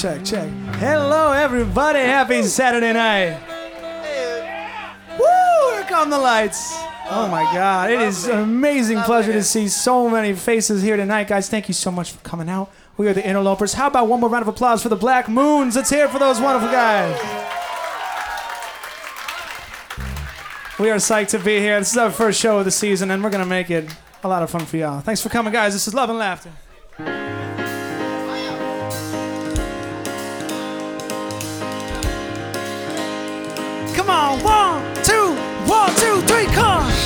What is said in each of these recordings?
check. Hello, everybody. Happy Saturday night. Woo! Here come the lights. Oh my God. It is an amazing pleasure to see so many faces here tonight. Guys, thank you so much for coming out. We are the Interlopers. How about one more round of applause for the Black Moons? Let's hear it for those wonderful guys. We are psyched to be here. This is our first show of the season, and we're going to make it a lot of fun for y'all. Thanks for coming, guys. This is Love and Laughter. Come on, 1, 2, 1, 2, 3, come on.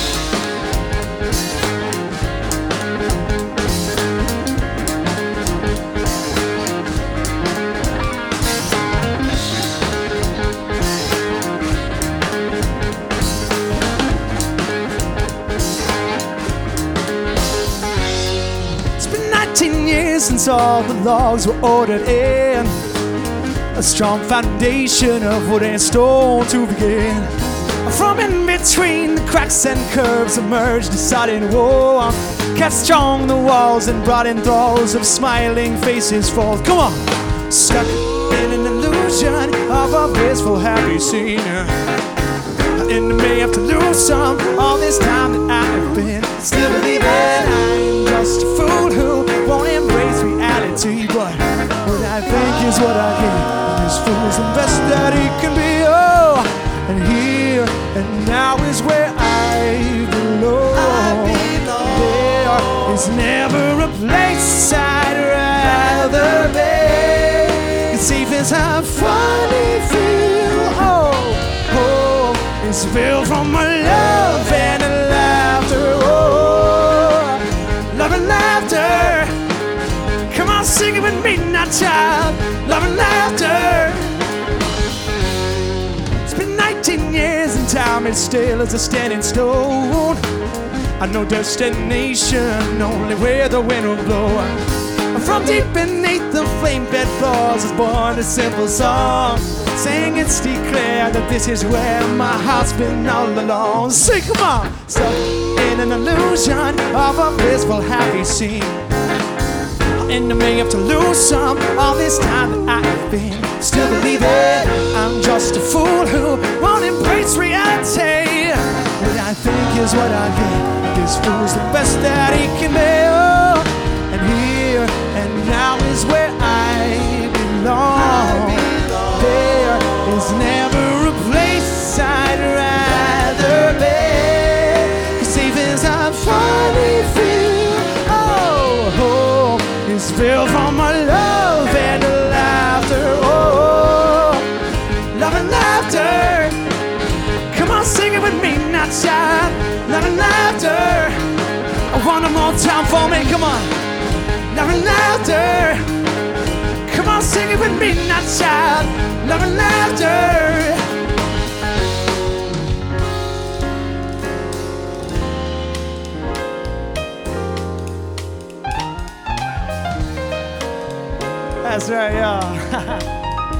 It's been 19 years since all the logs were ordered in. A strong foundation of wood and stone to begin. From in between the cracks and curves emerged a sodden wall. Kept strong the walls and brought in thralls of smiling faces forth. Come on! Stuck in an illusion of a blissful happy scene. And may have to lose some all this time that I have been. Still believing I'm just a fool who won't embrace reality. But what I think is what I get. This fool's the best that he can be. Oh, and here and now is where I belong. There is never a place I'd rather be. It's safe as I finally feel. Oh, it's built from my love and laughter. Oh, love and laughter. Come on, sing it with me now, child. Love and laughter. It's been 19 years and time is still as a standing stone. I know destination, only where the wind will blow. From deep beneath the flame-fed floors is born a simple song. Saying it's declared that this is where my heart's been all along. Sing, come on! Stuck in an illusion of a blissful happy scene. And I may have to lose some all this time that I have been. Still believing I'm just a fool who won't embrace reality. What I think is what I get. This fool's the best that he can be. Oh, and here and now is where I belong. There is never a place I'd rather be. Cause safe as I finally feel. Oh, it's built from my love and laughter. Oh, love and laughter. Come on, sing it with me now, child. Love and laughter. One more time for me, come on. Love and laughter. Come on, sing it with me now, child. Love and laughter. That's right, y'all.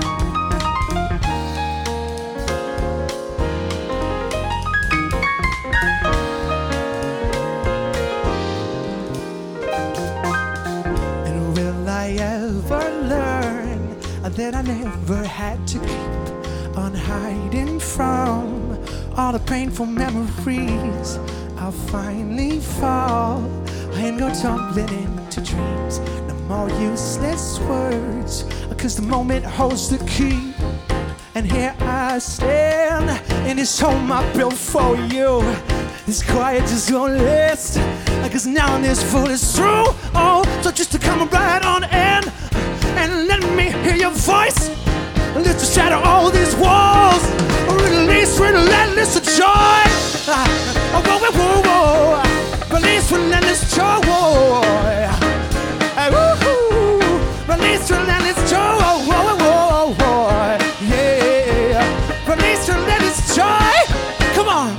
And will I ever learn that I never had to keep on hiding from all the painful memories? I'll finally fall and go tumbling into dreams. More useless words, cause the moment holds the key. And here I stand in this home I built for you. This quiet just gonna last, cause now this fool is through. Oh, so just to come right on in and let me hear your voice. Let's shatter all these walls, release relentless joy. Whoa, whoa, whoa, whoa. Release relentless joy. Release relentless joy, yeah. Release relentless joy, come on.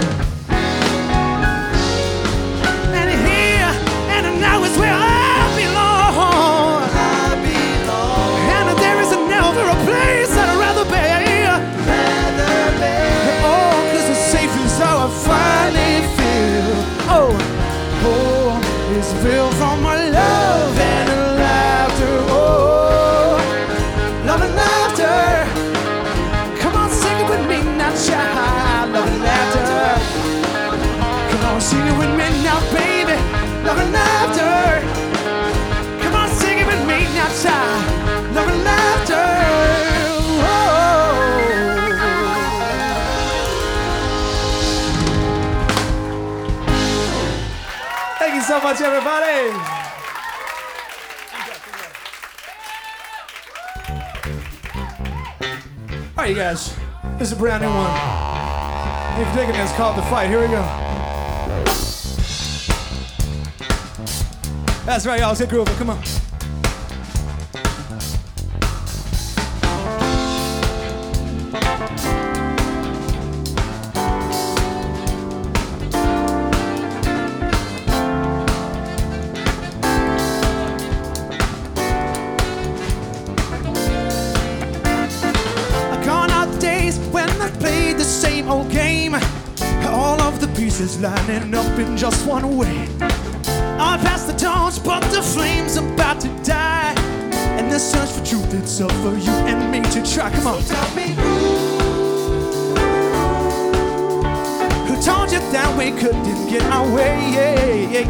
And here and now is where I belong. And there is never a place I'd rather be. Oh, 'cause the safe is how I find. it with me now, baby. Love and laughter. Come on, sing it with me now, child. Love and laughter. Thank you so much, everybody. All right, you guys. This is a brand new one. If you're digging this, called The Fight. Here we go. That's right, y'all. Let's get grooving. Come on. Old game, all of the pieces lining up in just one way. On past the torch, but the flame's about to die. And the search for truth, it's up for you and me to try. Come on. So tell me who told you that we couldn't get our way?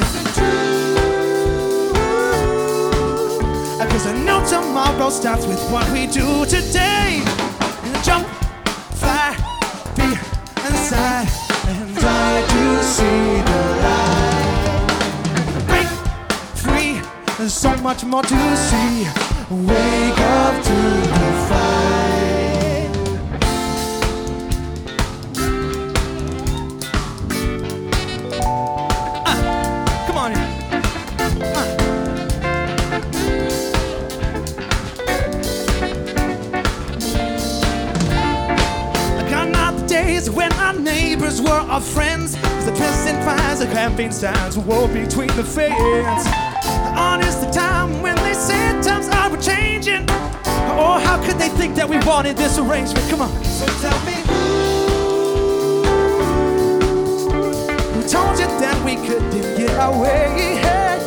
Cause I know tomorrow starts with what we do today. Jump, fly, inside, and I do see the light. Break free, there's so much more to see. Wake up to the fight. Come on in. When our neighbors were our friends, the dressing fires, the campaign signs, war between the fans. Honest, the time when they said times are changing. Oh, how could they think that we wanted this arrangement? Come on. So tell me who told you that we couldn't get our way?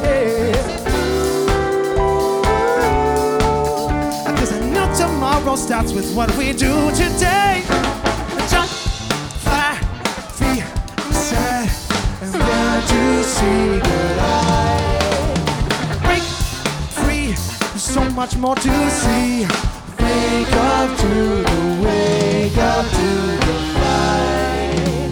Cause I know tomorrow starts with what we do today. Jump, to see the light. Break free, there's so much more to see. Wake up to the fight.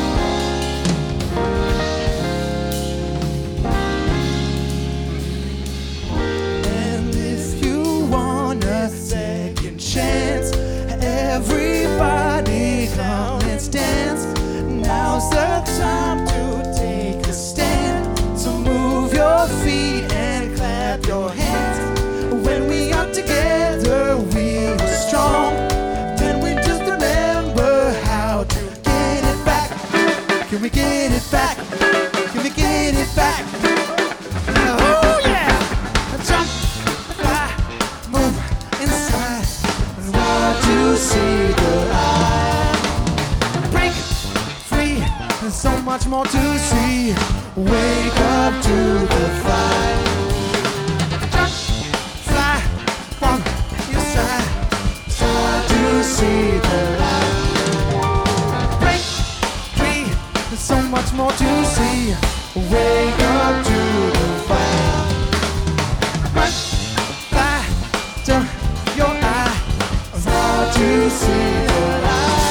And if you want a second chance, everybody come, let's dance. Now's the time to take a stand. So move your feet and clap your hands. When we are together, we are strong. Then we just remember how to get it back. Can we get it back? Can we get it back? Oh yeah! Jump, fly, move inside. And want to see the light. Break free, there's so much more to see. Wake up to the fight. Jump, fly, from your side. Start to see the light. Break free, there's so much more to see. Wake up to the fight. Run, fly, to your eye. Start to see the light.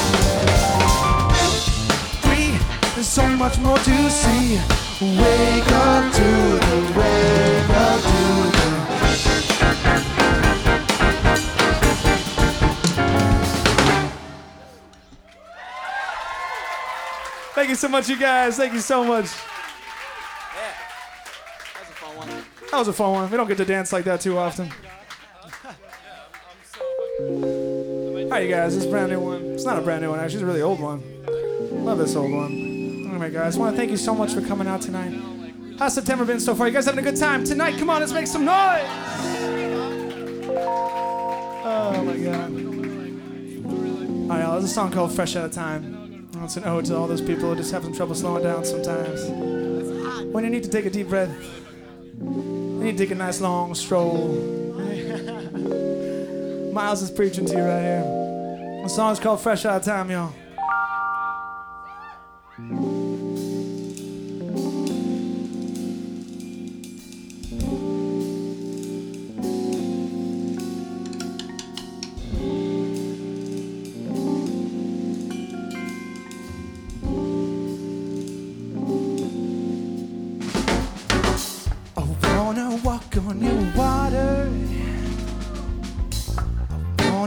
There's so much more to see. Wake up to the, wake up to the. Thank you so much, you guys. Thank you so much. Yeah, that was a fun one. That was a fun one. We don't get to dance like that too often. All right, you guys. This is a brand new one. It's not a brand new one, actually. It's a really old one. Love this old one. Anyway, guys, I want to thank you so much for coming out tonight. How's September been so far? You guys having a good time? Tonight, come on, let's make some noise! Oh, my God. All right, y'all, there's a song called Fresh Out of Time. It's an ode to all those people who just have some trouble slowing down sometimes. When you need to take a deep breath, you need to take a nice long stroll. Miles is preaching to you right here. The song's called Fresh Out of Time, y'all.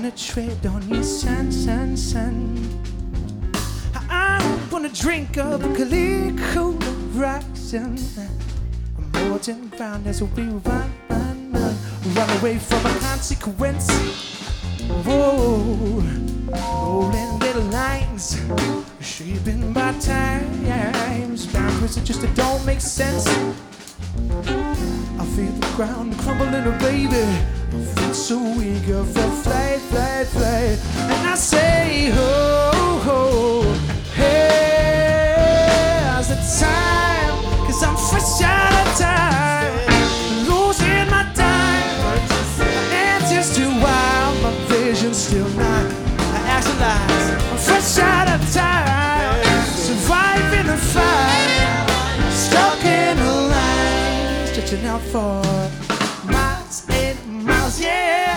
wanna tread on your sun. I wanna drink up a Calico horizon. I'm watching ground as we run away from a consequence. Whoa, rolling little lines, shaping by times, boundaries that just don't make sense. I feel the ground crumbling, baby. I feel so eager for flight. And I say, oh, here's the time, 'cause I'm fresh out of time, losing my time. Answers to why my vision's still not actualized. I'm fresh out of time, surviving the fight, stuck in a line, stretching out for miles and miles, yeah.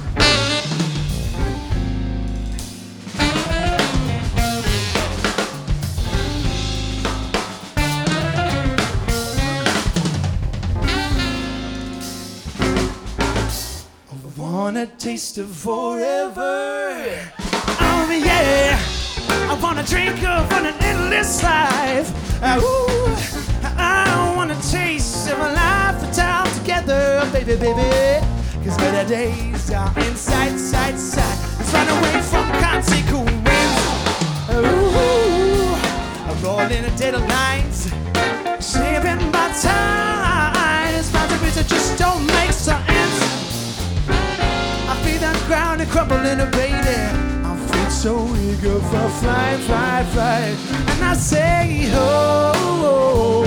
I wanna taste of forever. Oh yeah, I wanna drink of an endless life. Ooh, I wanna taste of a life for time together, baby. 'Cause better days are in sight. Let's run away from consequence. Ooh, I'm rolling a dead lines, saving my time. It's boundaries that just don't make sense. I feel that ground and crumbling, baby. I feel so eager for flight. And I say, oh,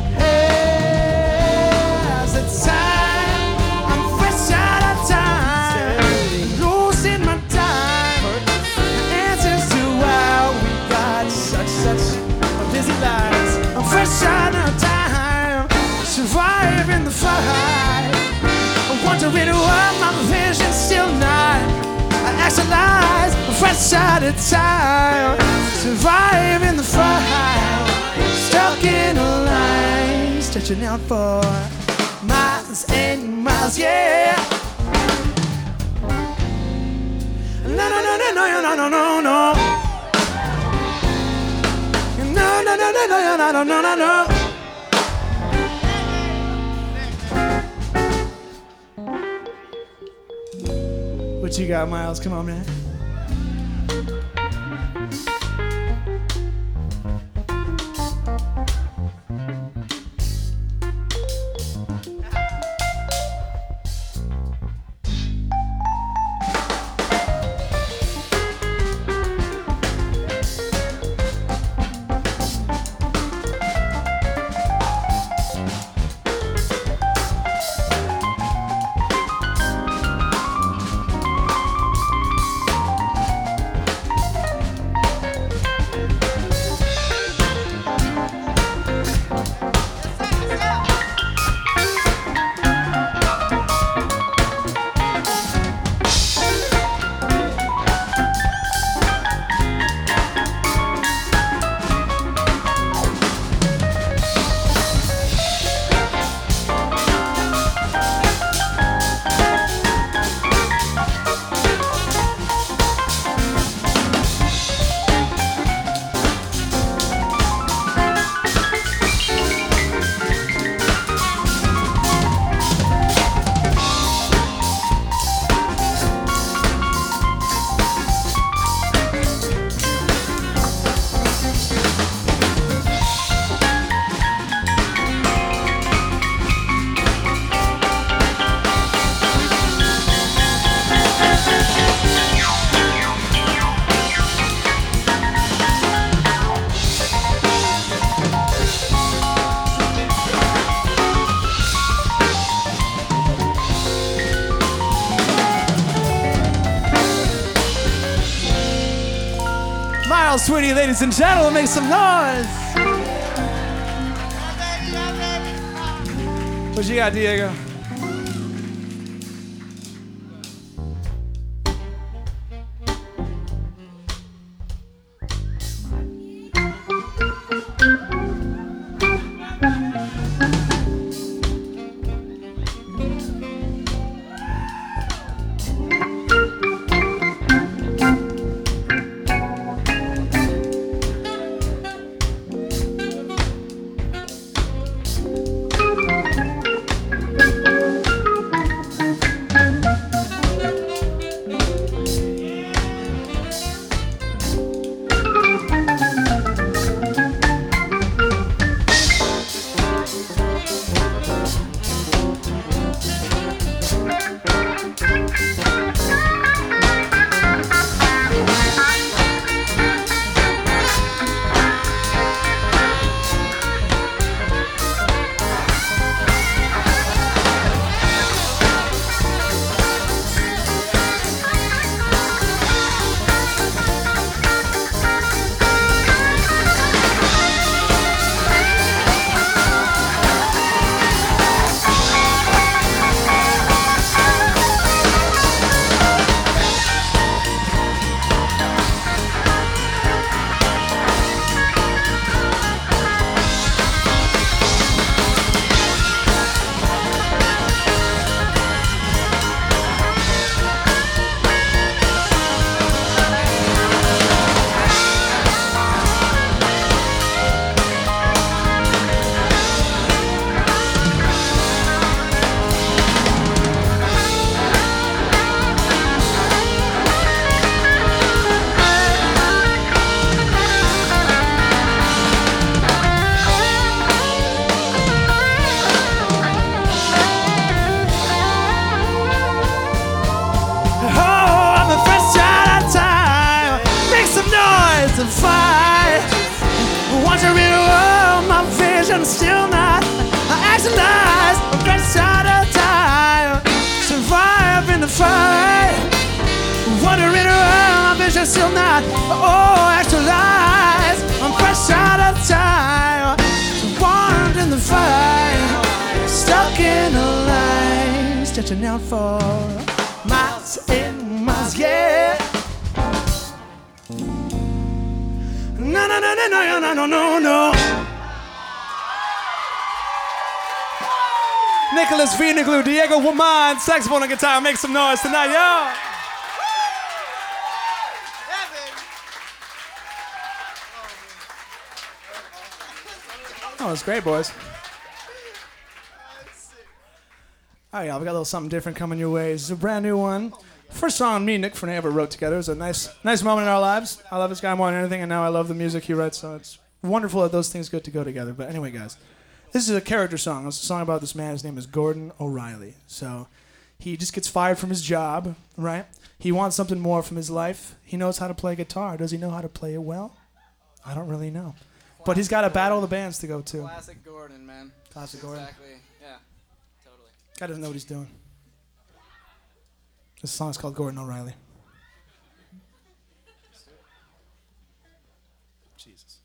here's the time. I'm fresh out of time, losing my time. Answers to why we got such busy lives. I'm fresh out of time, surviving the fight. Wondering why my vision's still not actualized. Fresh out of time, surviving the fight, stuck in a line, stretching out for miles and miles, yeah. No. No. What you got, Miles? Come on, man. Sweetie, ladies and gentlemen, make some noise. What you got, Diego? my vision still not actualized. I'm fresh out of time, survive in the fight. Wandering around, my vision still not actualized. I'm fresh out of time, wandering in the fight. Stuck in a line, stretching out for miles and miles, yeah. No, no, no, no, no, no, no, no, no. Nicholas Vinoglu, Diego Woman, saxophone and guitar. Make some noise tonight, y'all. Oh, it's great, boys. All right, y'all, we got a little something different coming your way. This is a brand new one. First song me and Nick Fernay ever wrote together. It was a nice moment in our lives. I love this guy more than anything, and now I love the music he writes, so it's wonderful that those things get to go together. But anyway, guys, this is a character song. It's a song about this man. His name is Gordon O'Reilly. So he just gets fired from his job, right? He wants something more from his life. He knows how to play guitar. Does he know how to play it well? I don't really know. But he's got to battle the bands to go to. Classic Gordon, man. Classic Gordon. Exactly. Yeah. Totally. Guy doesn't know what he's doing. This song is called Gordon O'Reilly. Jesus.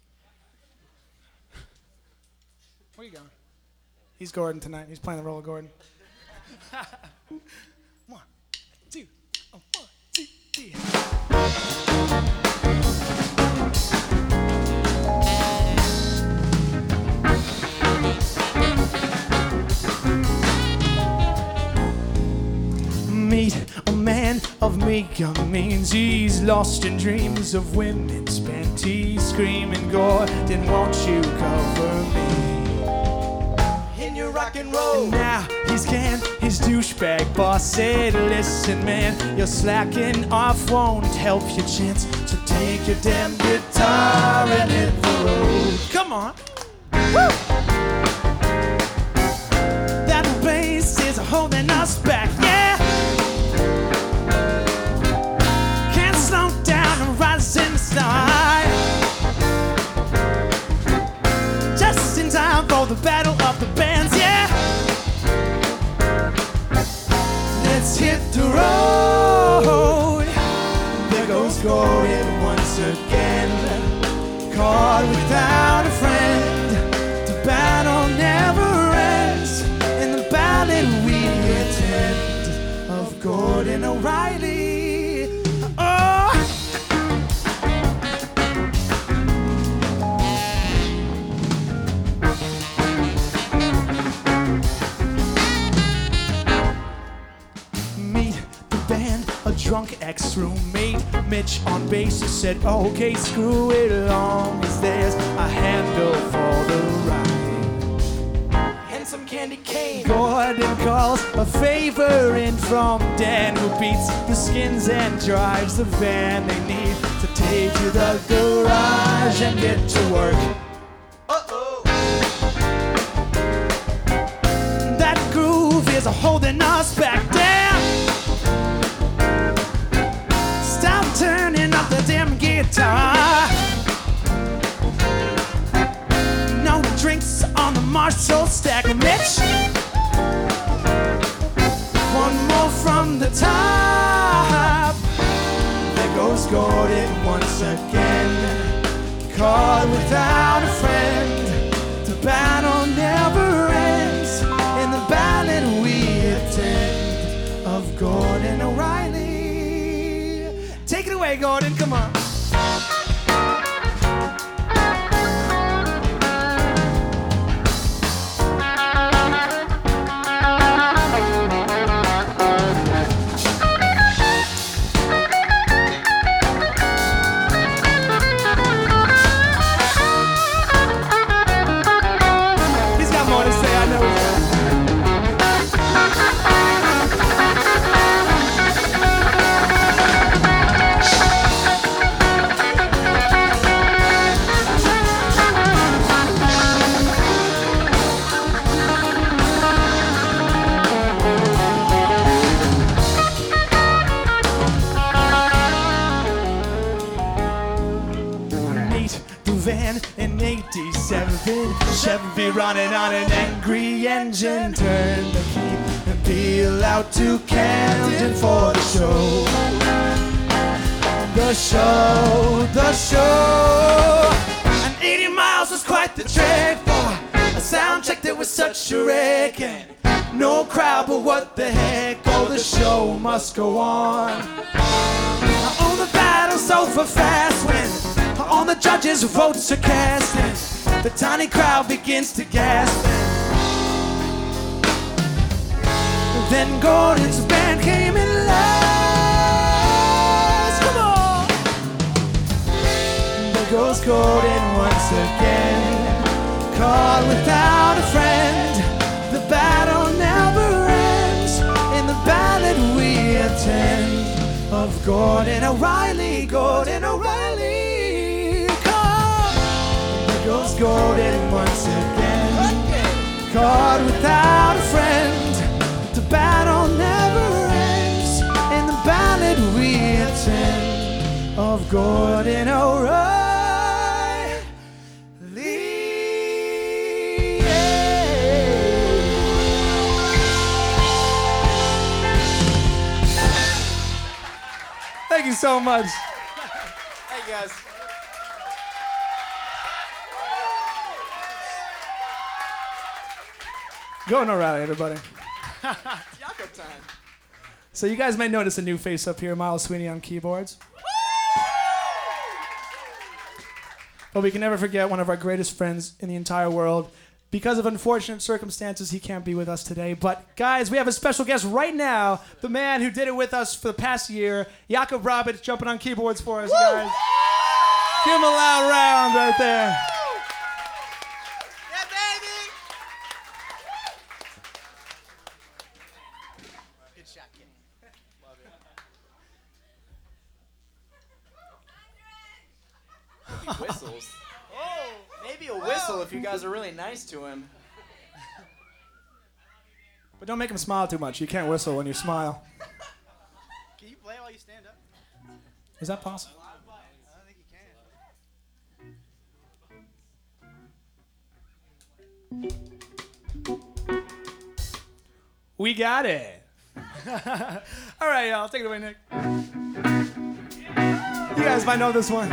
Where you going? He's Gordon tonight. He's playing the role of Gordon. 1, 2, 1, 2, 3. Meet a man of meager means. He's lost in dreams of women's panties, screaming, Gordon, won't you cover me in your rock and roll? And now he's can his douchebag boss said, listen, man, your slacking off won't help your chance, so take your damn guitar and hit the road. Come on. Woo! That bass is holding us back, yeah. In the sky, just in time for the battle of the bands, yeah. Let's hit the road. There goes Gordon once again, caught without a friend. The battle never ends in the ballad we attend of Gordon O'Reilly. Drunk ex-roommate Mitch on bass said, okay, screw it, long as there's a handle for the ride and some candy cane. Gordon calls a favor in from Dan, who beats the skins and drives the van they need to take to the garage and get to work. Uh-oh. That groove is holding us back down. Turning up the damn guitar. No drinks on the Marshall stack, Mitch. One more from the top. There goes Gordon once again, caught without a friend. The battle never ends in the ballad we attend of Gordon O'Reilly. Take it away, Gordon, come on. He's got more to say, I know. engine. Chevy running on an angry engine. Turn the key and peel out to Camden for the show. The show, the show. And 80 miles was quite the trek for a sound check that was such a wreck. And no crowd, but what the heck? Oh, the show must go on. On the battle sofa fast when on the judges' votes are cast and the tiny crowd begins to gasp. And then Gordon's band came in last. Come on! There goes Gordon once again, caught without a friend. The battle never ends in the ballad we attend of Gordon O'Reilly, Gordon O'Reilly. Come, there goes Gordon once again, caught without a friend. The battle never ends in the ballad we attend of Gordon O'Reilly. Thank you so much. Hey, guys. Going O'Reilly, everybody. Yako time. So you guys may notice a new face up here, Miles Sweeney on keyboards. But we can never forget one of our greatest friends in the entire world. Because of unfortunate circumstances, he can't be with us today. But guys, we have a special guest right now, the man who did it with us for the past year, Jakob Roberts, jumping on keyboards for us, guys. Give him a loud round right there. Yeah, baby! Good shot, kid. Love it. He whistles. Oh, maybe a whistle if you guys are really nice to him. But don't make him smile too much. You can't whistle when you smile. Can you play while you stand up? Is that possible? I don't think you can. We got it. All right, y'all. Take it away, Nick. You guys might know this one.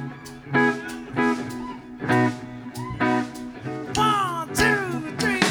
1, 2, 3.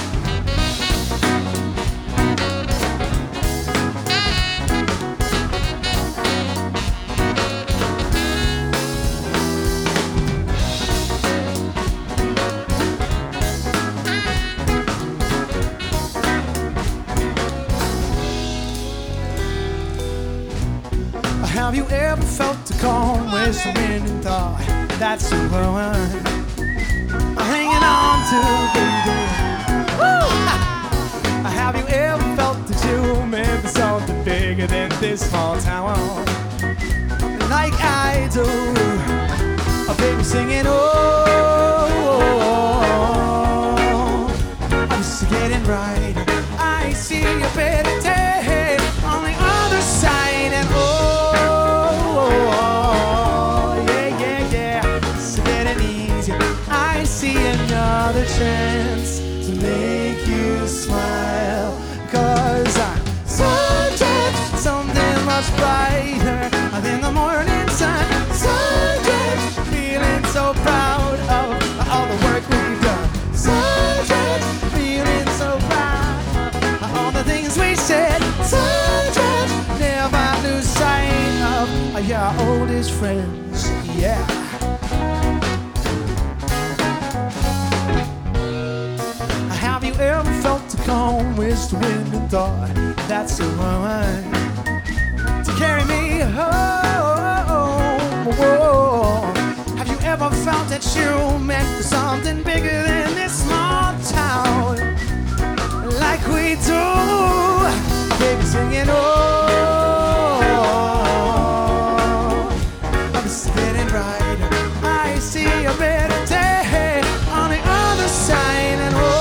Have you ever felt the calm west wind and thought that's the one I'm hanging on to, baby? Woo! Have you ever felt that you meant for something bigger than this small town? Like I do, a baby singing, oh, I'm just getting right. I see a better day on the other side, and I see another chance to make you smile. 'Cause I'm sun-drenched, something much brighter than the morning sun. Sun-drenched, feeling so proud of all the work we've done. Sun-drenched, feeling so proud of all the things we said. Sun-drenched, never lose sight of your oldest friends. Yeah. Have you ever felt the calm west wind and thought that's the one to carry me home? Whoa. Have you ever felt that you meant for something bigger than this small town? Like we do, baby singing, oh, I'm just getting right. I see a better day on the other side, and oh,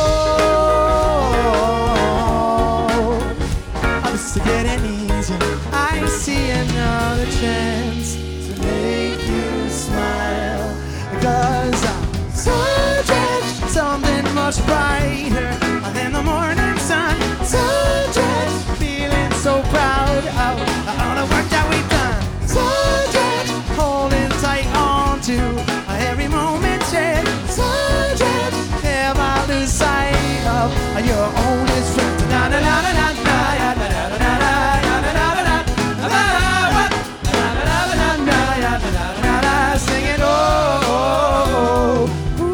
to get it easier. I see another chance to make you smile. 'Cause I'm so drenched, much brighter than the morning sun. So just feeling so proud of all the work that we've done. So just holding tight on to every moment shared. So just never lose sight of your oldest friend. Na na na na na na na na na na na. Singing, oh,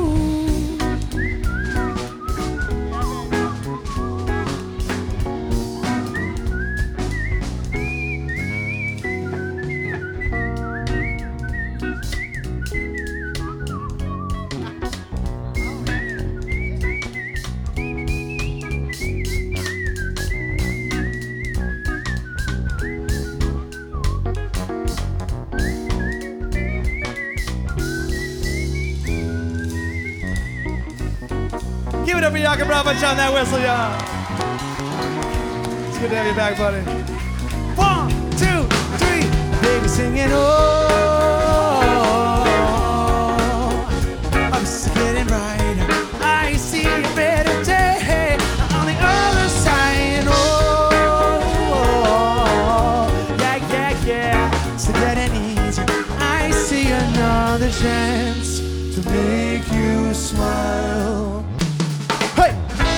give it up for Jakob Ravage on that whistle, y'all. It's good to have you back, buddy. 1, 2, 3. Baby singing, oh, I'm just getting right. I see a better day on the other side. Oh, yeah, yeah, yeah. So getting easy. I see another chance to make you smile. Hey!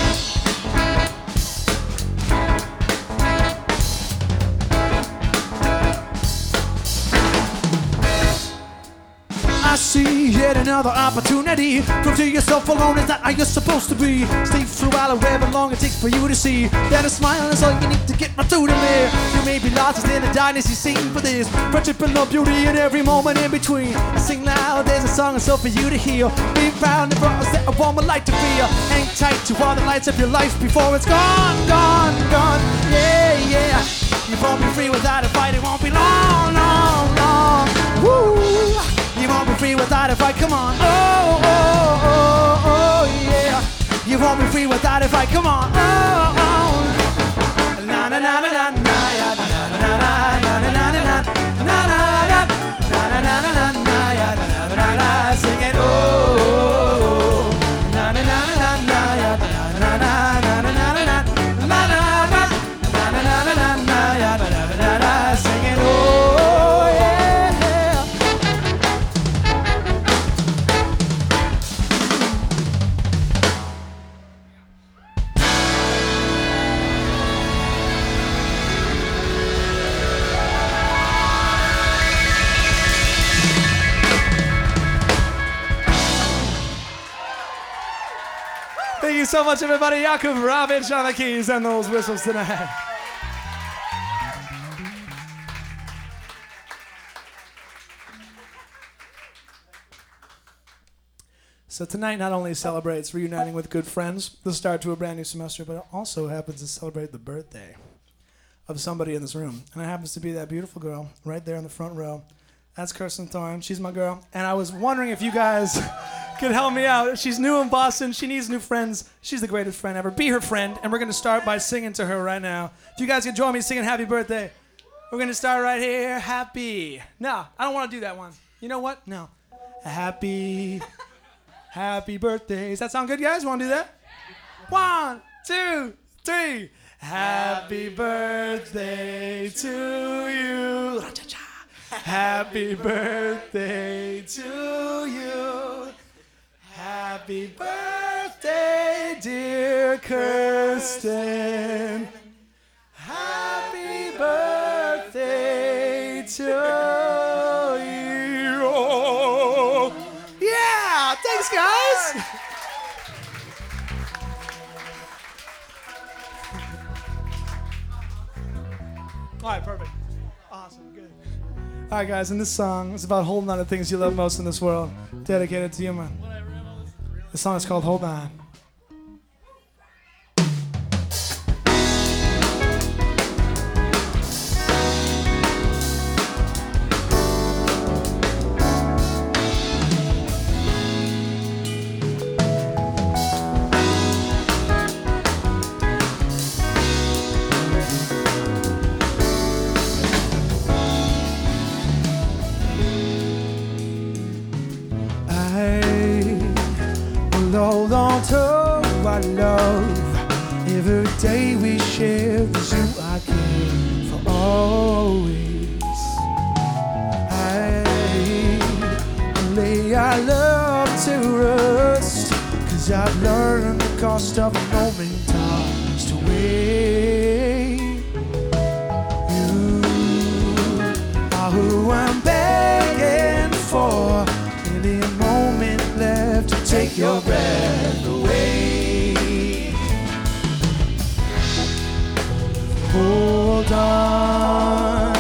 I see yet another opportunity. Prove to yourself alone is not how you're supposed to be. Stay through however long it takes for you to see that a smile is all you need to get right through to me. You may be lost in the darkness you sing for this. Friendship and love, beauty in every moment in between. Sing loud, there's a song and so for you to hear. Be proud and promise that a woman like to feel. Hang tight to all the lights of your life before it's gone, gone, gone. Yeah, yeah. You won't be free without a fight. It won't be long, long, long. Woo! You won't be free without a fight. Come on. Oh, oh, oh, oh, yeah. You won't be free without a fight. Come on. Oh, oh. Na na na na na na na na na na na na na. Sing it, oh, na na na na na na na na na na. Sing it, oh, yeah. Thank you so much, everybody. Jakob Ravage on the keys and those whistles tonight. So tonight not only celebrates reuniting with good friends, the start to a brand new semester, but it also happens to celebrate the birthday of somebody in this room. And it happens to be that beautiful girl right there in the front row. That's Kirsten Thorne. She's my girl. And I was wondering if you guys could help me out. She's new in Boston. She needs new friends. She's the greatest friend ever. Be her friend. And we're going to start by singing to her right now. If you guys could join me singing Happy Birthday. We're going to start right here. Happy. No, I don't want to do that one. You know what? No. Happy birthday. Does that sound good, guys? Want to do that? 1, 2, 3. Happy birthday to you. Happy birthday to you. Happy birthday, dear Kirsten. Happy birthday to you. Yeah, thanks, guys. All right, perfect. Awesome, good. All right, guys, and this song is about holding on to things you love most in this world. Dedicated to you, man. The song is called Hold On. Hold on to I love. Every day we share with you I care for always. I lay our love to rest, 'cause I've learned the cost of knowing times to wait. You are who I'm begging for, maybe a moment left to take your breath away. Hold on,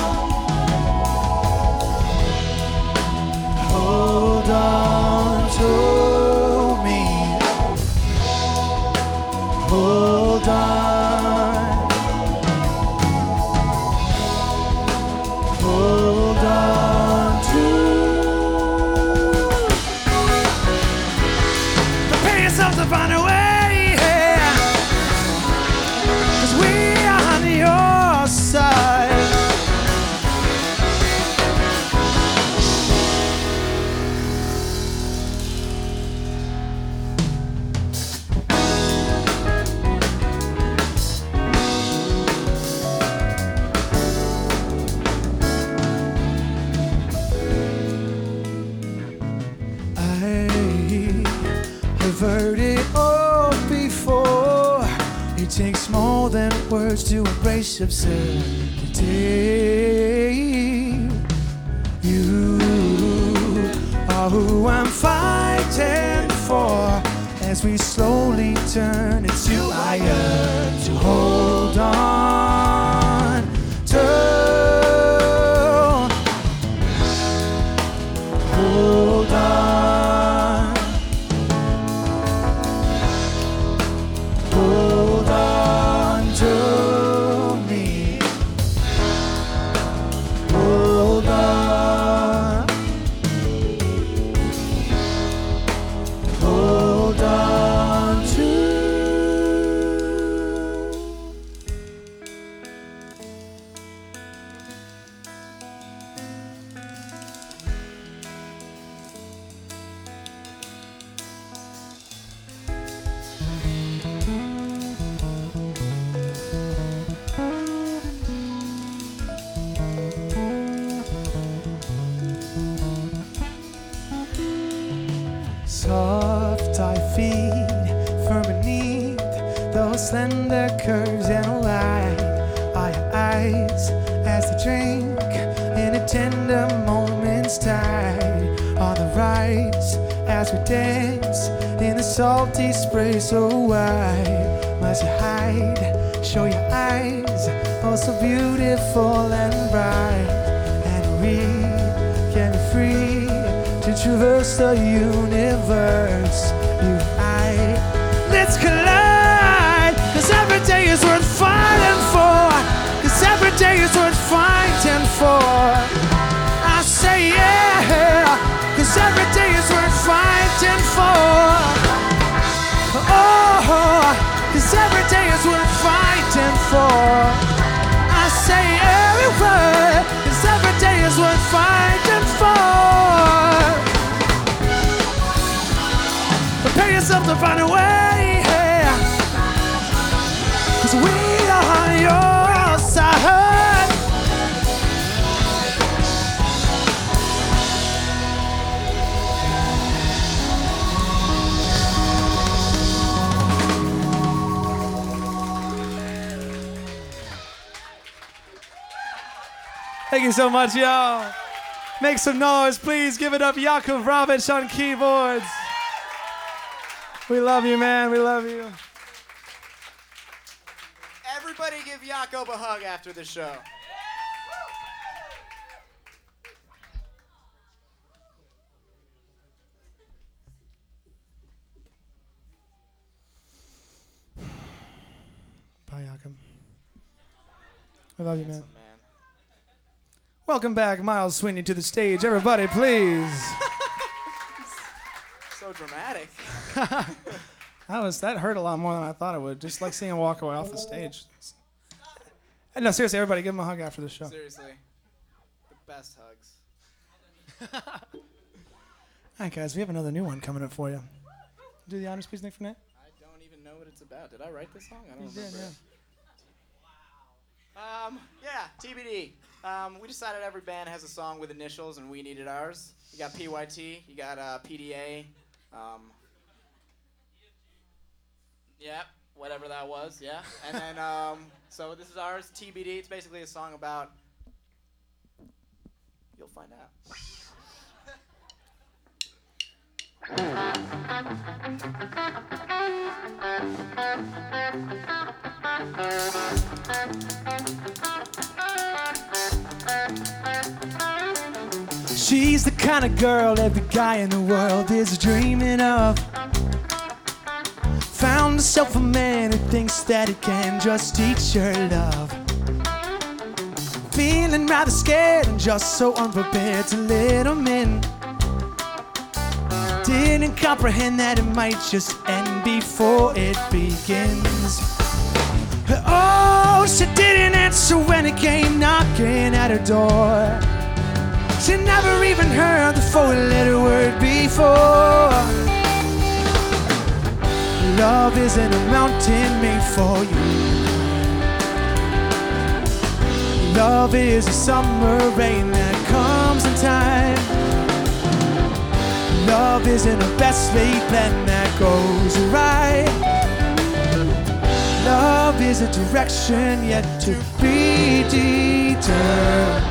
hold on to me. Hold on, hold on to. Prepare yourself to find a way. I've heard it all before. It takes more than words to embrace absurdity. You are who I'm fighting for, as we slowly turn into iron to hold on to. Hold on. Soft I feed from beneath those slender curves and light our eyes as they drink in a tender moment's tide. On the rise as we dance in the salty spray so wide. Must you hide, show your eyes, oh so beautiful and bright. And we can be free to traverse the universe. You and I, let's collide, 'cause every day is worth fighting for. 'Cause every day is worth fighting for. I say yeah, 'cause every day is worth fighting for. Oh, 'cause every day is worth fighting for. I say every word, 'cause every day is worth fighting for. Prepare yourself to find a way, 'cause we are on your side. Thank you so much, y'all. Make some noise, please. Give it up, Jakub Ravic on keyboards. We love you, man. We love you. Everybody give Jakub a hug after the show. Bye, Jakub. I love you, man. Welcome back, Miles Sweeney, to the stage. Everybody, please. So dramatic. That hurt a lot more than I thought it would. Just like seeing him walk away off the stage. No, seriously, everybody, give him a hug after the show. Seriously, the best hugs. All right, guys, we have another new one coming up for you. Do the honors, please, Nick, for Nate. I don't even know what it's about. Did I write this song? I don't You remember. did, Yeah, TBD. We decided every band has a song with initials, and we needed ours. You got PYT, you got PDA. Yeah, whatever that was, yeah. And then, so this is ours, TBD. It's basically a song about... You'll find out. She's the kind of girl every guy in the world is dreaming of. Found herself a man who thinks that he can just teach her love. Feeling rather scared and just so unprepared to let him in. Didn't comprehend that it might just end before it begins. Oh, she didn't answer when he came knocking at her door. She never even heard the four-letter word before. Love isn't a mountain made for you. Love is a summer rain that comes in time. Love isn't a best laid plan that goes awry. Love is a direction yet to be determined.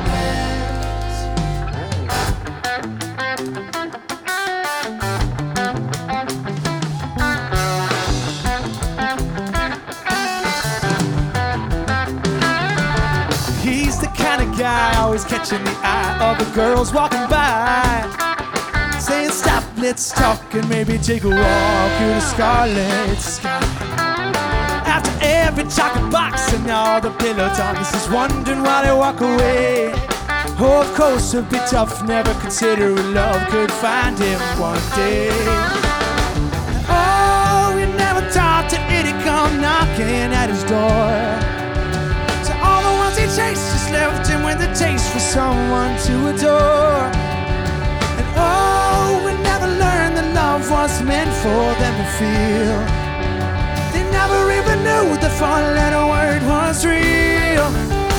He's the kind of guy always catching the eye of the girls walking by, saying stop, let's talk, and maybe take a walk through the scarlet sky. After every chocolate box and all the pillow talk, he's just wondering why they walk away. Oh, of course it'd be tough, never considering love could find him one day. Oh, you never talked to Eddie come knocking at his door. To all the ones he chased, just left him with a taste for someone to adore. And oh, we never learned that love was meant for them to feel. They never even knew the four-letter word was real.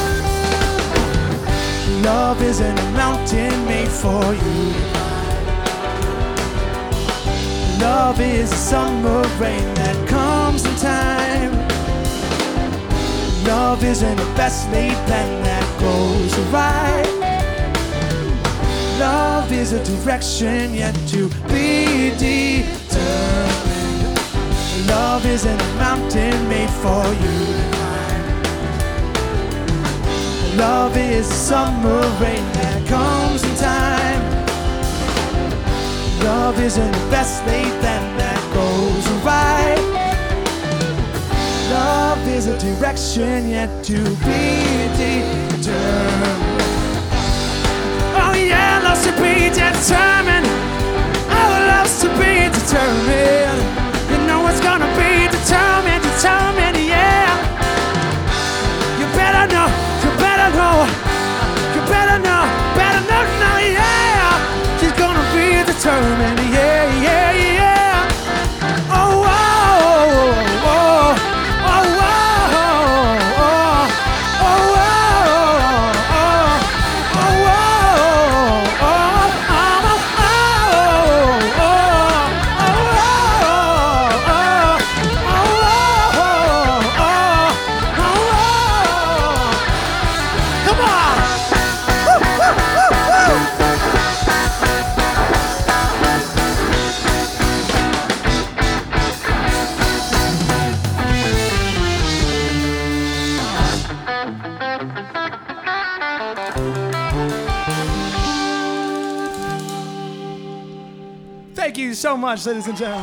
Love isn't a mountain made for you. Love is a summer rain that comes in time. Love isn't a best laid plan that goes awry. Love is a direction yet to be determined. Love isn't a mountain made for you. Love is a summer rain that comes in time. Love isn't the best laid plan that goes awry. Love is a direction yet to be determined. Oh yeah, loves to be determined. Oh, loves to be determined. You know it's gonna be determined, determined, yeah. You better know, you better know, you better know, now, yeah. She's gonna be determined, yeah, yeah, yeah. Oh, oh, oh, oh, oh, oh, oh, come on! Thank you so much, ladies and gentlemen.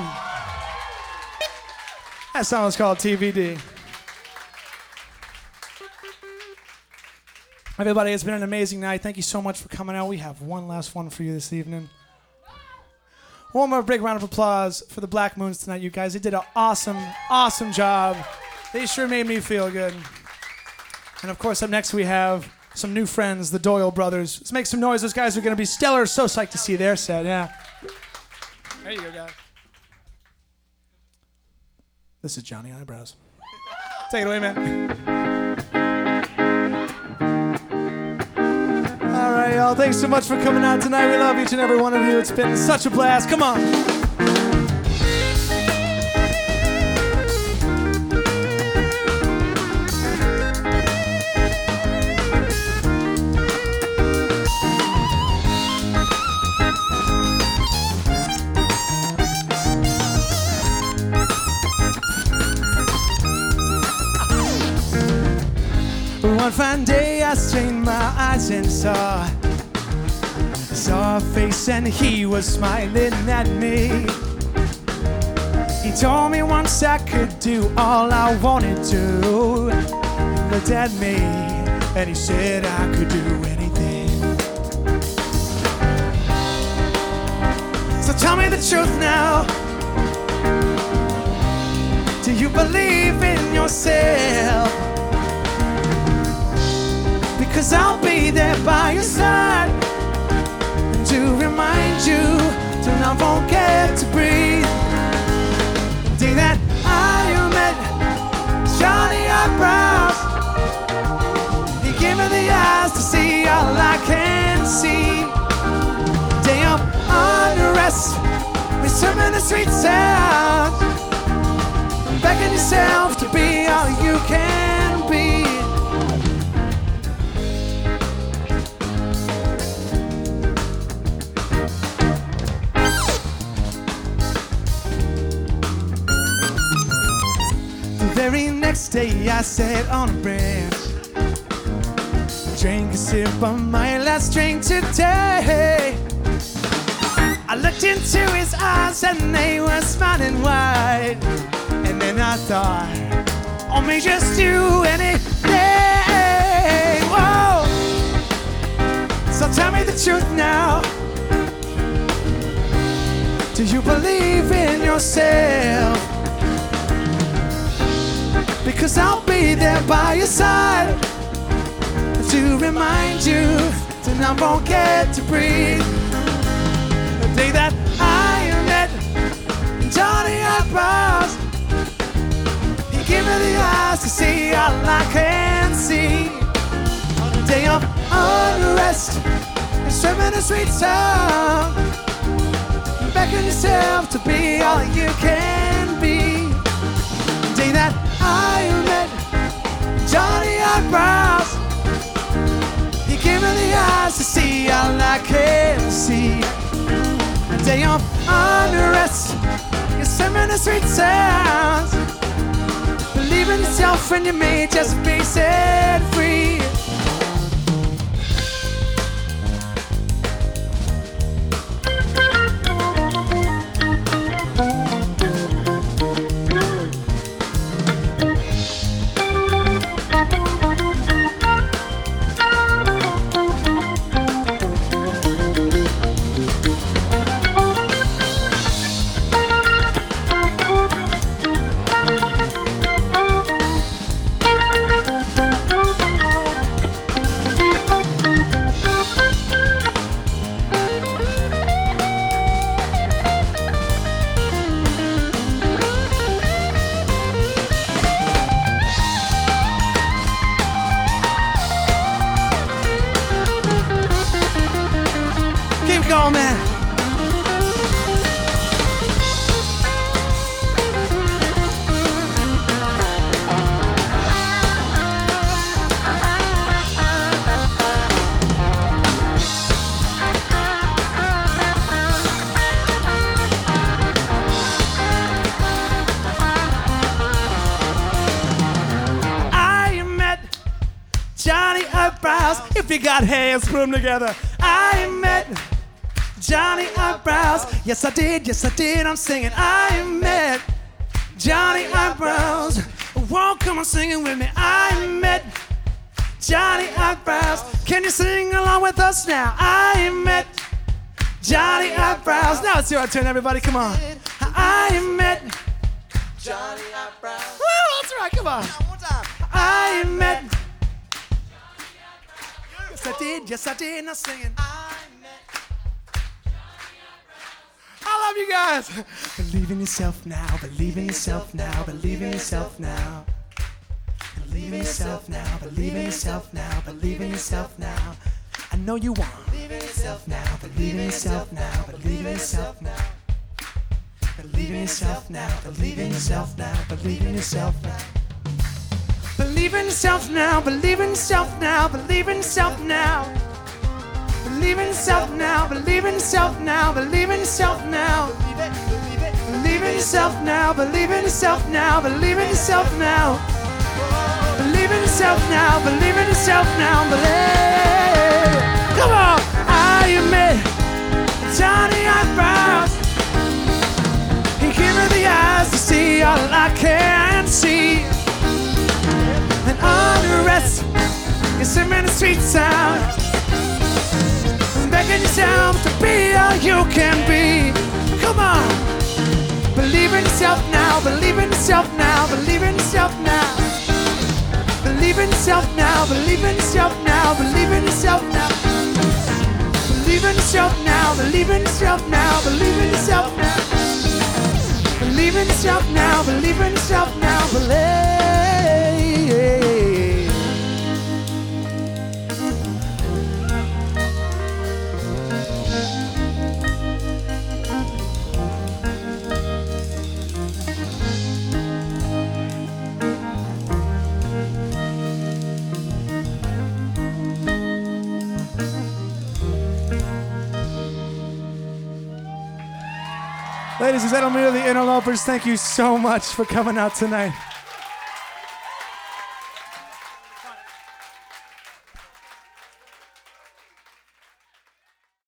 That song was called TBD. Everybody, it's been an amazing night. Thank you so much for coming out. We have one last one for you this evening. One more big round of applause for the Black Moons tonight, you guys. They did an awesome, awesome job. They sure made me feel good. And of course, up next we have some new friends, the Doyle Brothers. Let's make some noise. Those guys are going to be stellar. So psyched to see their set, yeah. There you go, guys. This is Johnny Eyebrows. Take it away, man. All right, y'all. Thanks so much for coming out tonight. We love each and every one of you. It's been such a blast. Come on. One fine day I strained my eyes and saw a face, and he was smiling at me. He told me once I could do all I wanted to. He looked at me and he said I could do anything. So tell me the truth now. Do you believe in yourself? Because I'll be there by your side to remind you to not forget to breathe. The day that I met Johnny Eyebrows, he gave me the eyes to see all I can see. Day of unrest, we're serving the street sound, begging yourself to be all you can be. The very next day I sat on a bench, drank a sip of my last drink today. I looked into his eyes and they were smiling wide. And then I thought, I may just do anything. Whoa! So tell me the truth now. Do you believe in yourself? Because I'll be there by your side to remind you to not forget to breathe. The day that I met Johnny Eyebrows, he gave me the eyes to see all I can see. On the day of unrest, you're serving a sweet song, beckon yourself to be all you can be. The day that I met Johnny Eyebrows, he gave me the eyes to see all I can see. A day of unrest, you're singing the sweet sounds. Believe in yourself and you may just be set free. Go, man. I met Johnny Eyebrows. If you got hands, put them together. I met Johnny Eyebrows. Yes, I did. Yes, I did. I'm singing. I met Johnny Eyebrows. Won't come on singing with me. I met Johnny Eyebrows. Can you sing along with us now? I met Johnny Eyebrows. Now it's your turn, everybody. Come on. I met Johnny Eyebrows. Woo, that's right. Come on. One time. I met. Yes, I did. Yes, I did. Now singing. I met I love you guys. Believe in yourself now, believe in yourself now, believe in yourself now. Believe in yourself now, believe in yourself now, believe in yourself now. I know you want. Believe in yourself now, believe in yourself now, believe in yourself now. Believe in yourself now, believe in yourself now, believe in yourself now. Believe in yourself now, believe in yourself now, believe in yourself now. Believe in yourself now, believe in yourself now, believe in yourself now. Believe in yourself now, believe in yourself now, believe in yourself now. Believe in yourself now, believe in yourself now, believe. Come on, I admit, tiny eyebrows. He gave me the eyes to see all I can see. And under rest, you send me the sweet sound. Begging yourself to be all you can be. Come on, believe in yourself now, believe in yourself now, believe in yourself now. Believe in yourself now, believe in yourself now, believe in yourself now. Believe in yourself now, believe in yourself now, believe in yourself now. Believe in yourself now, believe in yourself now, believe. Ladies and gentlemen of the Interlopers, thank you so much for coming out tonight.